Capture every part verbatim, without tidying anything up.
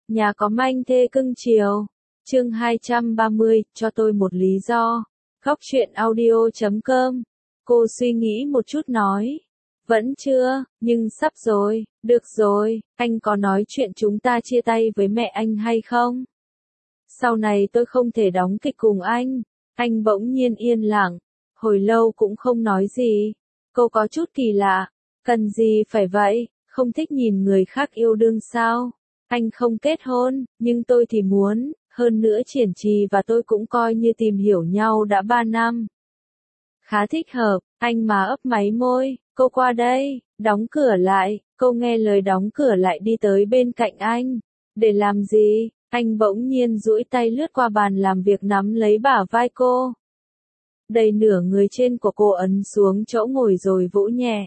Nhà có manh thê cưng chiều. Chương hai trăm ba mươi, cho tôi một lý do. Góc truyện audio chấm com. Cô suy nghĩ một chút nói. Vẫn chưa, nhưng sắp rồi. Được rồi, anh có nói chuyện chúng ta chia tay với mẹ anh hay không? Sau này tôi không thể đóng kịch cùng anh. Anh bỗng nhiên yên lặng. Hồi lâu cũng không nói gì. Cô có chút kỳ lạ. Cần gì phải vậy, không thích nhìn người khác yêu đương sao? Anh không kết hôn, nhưng tôi thì muốn, hơn nữa Triển Trì và tôi cũng coi như tìm hiểu nhau đã ba năm. Khá thích hợp, anh mà ấp máy môi, cô qua đây, đóng cửa lại, cô nghe lời đóng cửa lại đi tới bên cạnh anh. Để làm gì? Anh bỗng nhiên duỗi tay lướt qua bàn làm việc nắm lấy bả vai cô. Đầy nửa người trên của cô ấn xuống chỗ ngồi rồi vỗ nhẹ.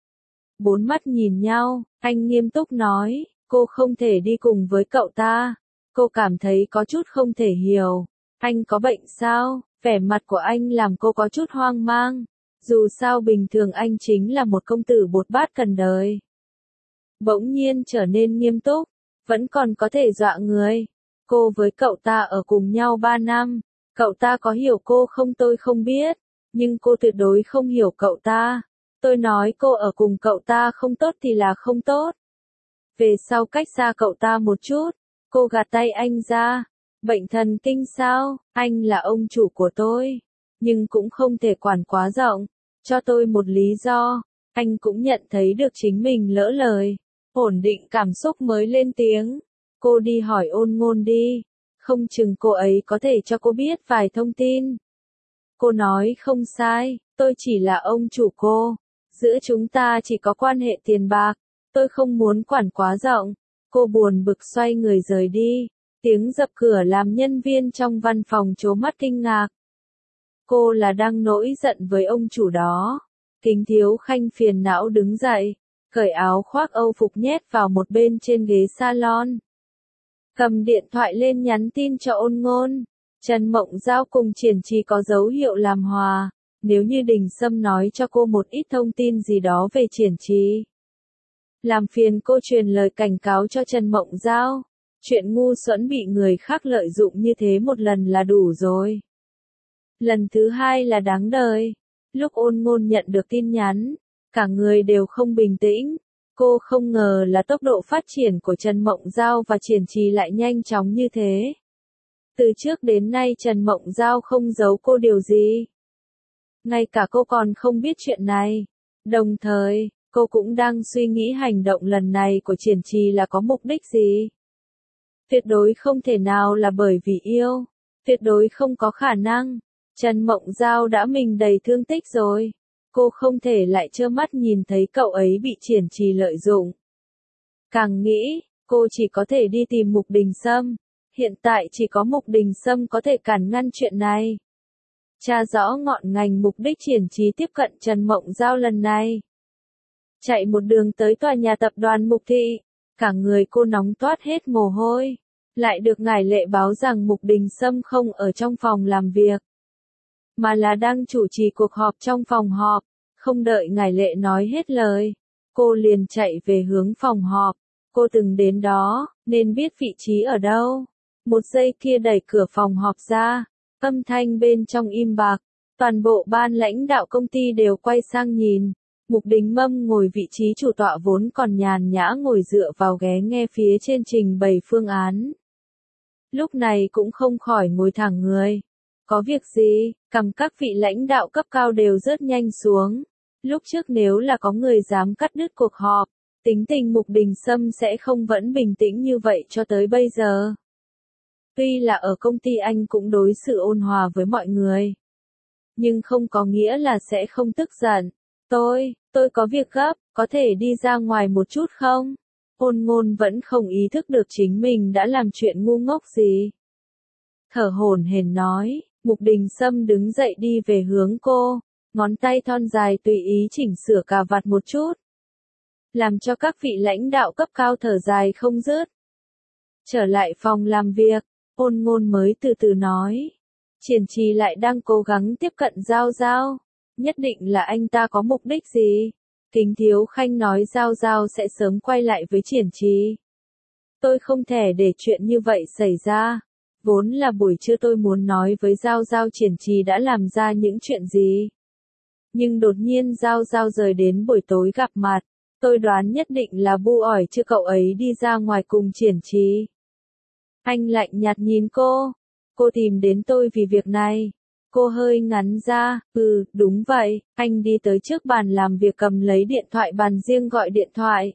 Bốn mắt nhìn nhau, anh nghiêm túc nói, cô không thể đi cùng với cậu ta. Cô cảm thấy có chút không thể hiểu. Anh có bệnh sao? Vẻ mặt của anh làm cô có chút hoang mang. Dù sao bình thường anh chính là một công tử bột bát cần đời. Bỗng nhiên trở nên nghiêm túc, vẫn còn có thể dọa người. Cô với cậu ta ở cùng nhau ba năm. Cậu ta có hiểu cô không tôi không biết. Nhưng cô tuyệt đối không hiểu cậu ta. Tôi nói cô ở cùng cậu ta không tốt thì là không tốt. Về sau cách xa cậu ta một chút, cô gạt tay anh ra. Bệnh thần kinh sao? Anh là ông chủ của tôi. Nhưng cũng không thể quản quá rộng. Cho tôi một lý do. Anh cũng nhận thấy được chính mình lỡ lời. Ổn định cảm xúc mới lên tiếng. Cô đi hỏi Ôn Ngôn đi. Không chừng cô ấy có thể cho cô biết vài thông tin. Cô nói không sai, tôi chỉ là ông chủ cô. Giữa chúng ta chỉ có quan hệ tiền bạc. Tôi không muốn quản quá rộng. Cô buồn bực xoay người rời đi. Tiếng dập cửa làm nhân viên trong văn phòng trố mắt kinh ngạc. Cô là đang nổi giận với ông chủ đó. Kính Thiếu Khanh phiền não đứng dậy, cởi áo khoác Âu phục nhét vào một bên trên ghế salon. Cầm điện thoại lên nhắn tin cho Ôn Ngôn. Trần Mộng Giao cùng Triển Trì có dấu hiệu làm hòa. Nếu như Đình Sâm nói cho cô một ít thông tin gì đó về Triển Trì. Làm phiền cô truyền lời cảnh cáo cho Trần Mộng Giao. Chuyện ngu xuẩn bị người khác lợi dụng như thế một lần là đủ rồi. Lần thứ hai là đáng đời. Lúc Ôn Ngôn nhận được tin nhắn, cả người đều không bình tĩnh. Cô không ngờ là tốc độ phát triển của Trần Mộng Giao và Triển Trì lại nhanh chóng như thế. Từ trước đến nay Trần Mộng Giao không giấu cô điều gì. Ngay cả cô còn không biết chuyện này. Đồng thời, cô cũng đang suy nghĩ hành động lần này của Triển Trì là có mục đích gì. Tuyệt đối không thể nào là bởi vì yêu. Tuyệt đối không có khả năng. Trần Mộng Giao đã mình đầy thương tích rồi. Cô không thể lại trơ mắt nhìn thấy cậu ấy bị Triển Trì lợi dụng. Càng nghĩ, cô chỉ có thể đi tìm Mục Đình Sâm. Hiện tại chỉ có Mục Đình Sâm có thể cản ngăn chuyện này. Tra rõ ngọn ngành mục đích Triển Trì tiếp cận Trần Mộng Giao lần này. Chạy một đường tới tòa nhà tập đoàn Mục Thị. Cả người cô nóng toát hết mồ hôi. Lại được ngải lệ báo rằng Mục Đình Sâm không ở trong phòng làm việc. Mà là đang chủ trì cuộc họp trong phòng họp. Không đợi ngải lệ nói hết lời. Cô liền chạy về hướng phòng họp. Cô từng đến đó, nên biết vị trí ở đâu. Một giây kia đẩy cửa phòng họp ra. Âm thanh bên trong im bặt. Toàn bộ ban lãnh đạo công ty đều quay sang nhìn. Mục Đình Mâm ngồi vị trí chủ tọa vốn còn nhàn nhã ngồi dựa vào ghế nghe phía trên trình bày phương án. Lúc này cũng không khỏi ngồi thẳng người. Có việc gì? Cầm các vị lãnh đạo cấp cao đều rớt nhanh xuống. Lúc trước nếu là có người dám cắt đứt cuộc họp, tính tình Mục Đình Sâm sẽ không vẫn bình tĩnh như vậy cho tới bây giờ. Tuy là ở công ty anh cũng đối xử ôn hòa với mọi người. Nhưng không có nghĩa là sẽ không tức giận. Tôi, tôi có việc gấp, có thể đi ra ngoài một chút không? Ôn Ngôn vẫn không ý thức được chính mình đã làm chuyện ngu ngốc gì. Thở hổn hển nói, Mục Đình Sâm đứng dậy đi về hướng cô, ngón tay thon dài tùy ý chỉnh sửa cà vạt một chút. Làm cho các vị lãnh đạo cấp cao thở dài không dứt. Trở lại phòng làm việc, Ôn Ngôn mới từ từ nói. Triển Trì lại đang cố gắng tiếp cận Giao Giao. Nhất định là anh ta có mục đích gì? Kính Thiếu Khanh nói Giao Giao sẽ sớm quay lại với Triển Trì. Tôi không thể để chuyện như vậy xảy ra. Vốn là buổi trưa tôi muốn nói với Giao Giao Triển Trì đã làm ra những chuyện gì. Nhưng đột nhiên Giao Giao rời đến buổi tối gặp mặt. Tôi đoán nhất định là bu ỏi chứ cậu ấy đi ra ngoài cùng Triển Trì. Anh lạnh nhạt nhìn cô. Cô tìm đến tôi vì việc này. Cô hơi ngắn ra, ừ, đúng vậy, anh đi tới trước bàn làm việc cầm lấy điện thoại bàn riêng gọi điện thoại.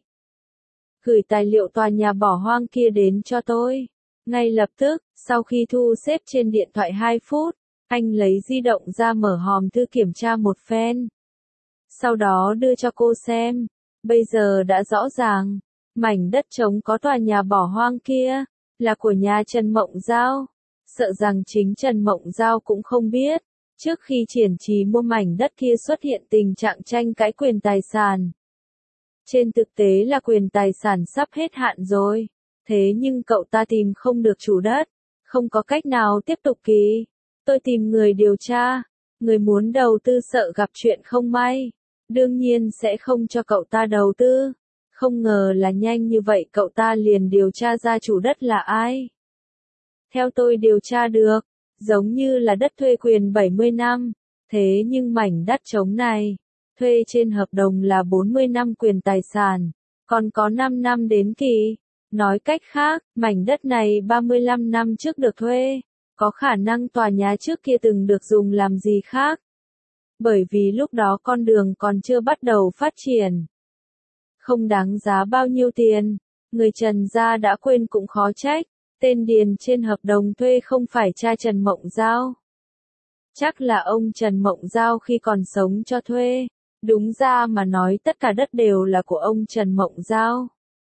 Gửi tài liệu tòa nhà bỏ hoang kia đến cho tôi. Ngay lập tức, sau khi thu xếp trên điện thoại hai phút, anh lấy di động ra mở hòm thư kiểm tra một phen. Sau đó đưa cho cô xem. Bây giờ đã rõ ràng, mảnh đất trống có tòa nhà bỏ hoang kia, là của nhà Trần Mộng Giao. Sợ rằng chính Trần Mộng Giao cũng không biết, trước khi Triển Trì mua mảnh đất kia xuất hiện tình trạng tranh cãi quyền tài sản. Trên thực tế là quyền tài sản sắp hết hạn rồi, thế nhưng cậu ta tìm không được chủ đất, không có cách nào tiếp tục ký. Tôi tìm người điều tra, người muốn đầu tư sợ gặp chuyện không may, đương nhiên sẽ không cho cậu ta đầu tư. Không ngờ là nhanh như vậy cậu ta liền điều tra ra chủ đất là ai. Theo tôi điều tra được, giống như là đất thuê quyền bảy mươi năm, thế nhưng mảnh đất trống này, thuê trên hợp đồng là bốn mươi năm quyền tài sản, còn có năm năm đến kỳ. Nói cách khác, mảnh đất này ba mươi lăm năm trước được thuê, có khả năng tòa nhà trước kia từng được dùng làm gì khác. Bởi vì lúc đó con đường còn chưa bắt đầu phát triển. Không đáng giá bao nhiêu tiền, người Trần gia đã quên cũng khó trách. Tên điền trên hợp đồng thuê không phải cha Trần Mộng Giao. Chắc là ông Trần Mộng Giao khi còn sống cho thuê. Đúng ra mà nói tất cả đất đều là của ông Trần Mộng Giao.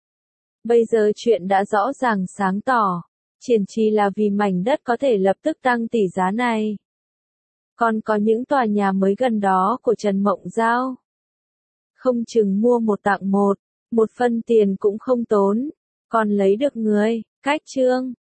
Bây giờ chuyện đã rõ ràng sáng tỏ. Triển Trì là vì mảnh đất có thể lập tức tăng tỷ giá này. Còn có những tòa nhà mới gần đó của Trần Mộng Giao. Không chừng mua một tặng một, một phân tiền cũng không tốn, còn lấy được người. Cách chương